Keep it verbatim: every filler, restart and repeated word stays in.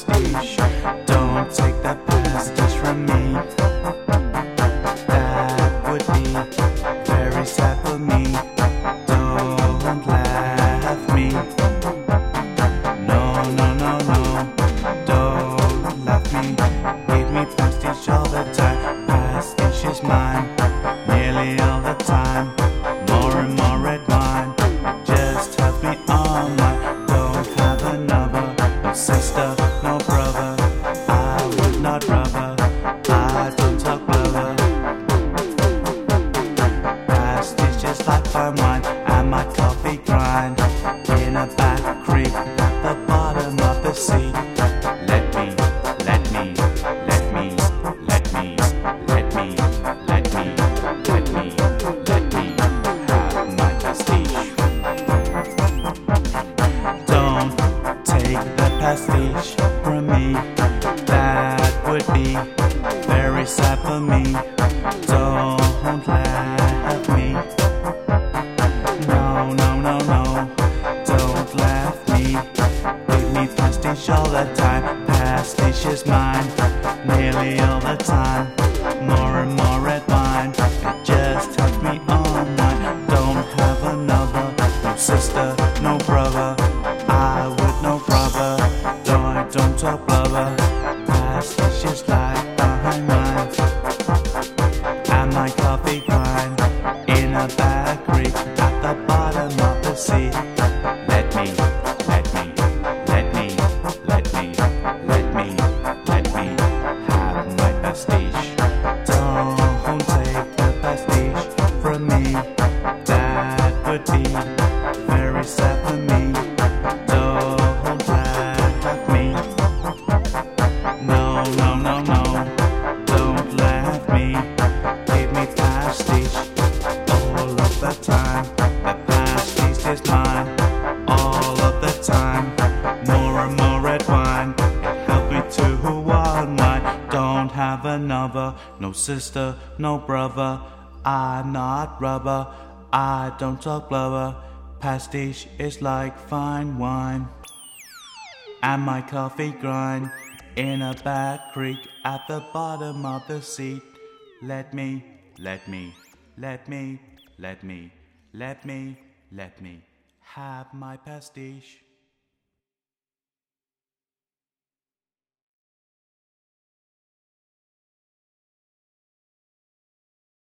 pastiche. Don't take the pastiche from me. That would be very sad for me. Don't laugh me. No, no, no, no. Don't laugh me. Give me pastiche all the time. Pastiche is mine, nearly all the time. More and more red wine. Just have me all night. Don't have another. No sister, no brother. I would not rubber. I don't talk blubber. Pastiche just like fine wine and my coffee grind in a back creek at the bottom of the sea. Let me, let me, let me, let me, let me, let me, let me, let me have my pastiche. Don't take the pastiche from me. That would be very sad for me. Don't laugh me. No, no, no, no. Don't laugh me. Give me pastiche all the time. Pastiche is mine, nearly all the time. More and more red wine. It just touched me all night. Don't have another. No sister, no brother. I would no brother. No, I don't talk blubber. Pastiche is like behind mine and my coffee grind in a back creek at the bottom of the sea. Let me, let me, let me, let me, let me, let me have my pastiche. Don't take the pastiche from me. That would be very sad for me. Don't laugh me. No, no, no, no. Don't laugh me. Give me pastiche all of the time. The pastiche is mine all of the time. More and more red wine. It helped me to one night. Don't have another. No sister, no brother. I'm not rubber. I don't talk blubber. Pastiche is like fine wine and my coffee grind in a back creek at the bottom of the sea. Let me, let me, let me, let me, let me, let me have my pastiche.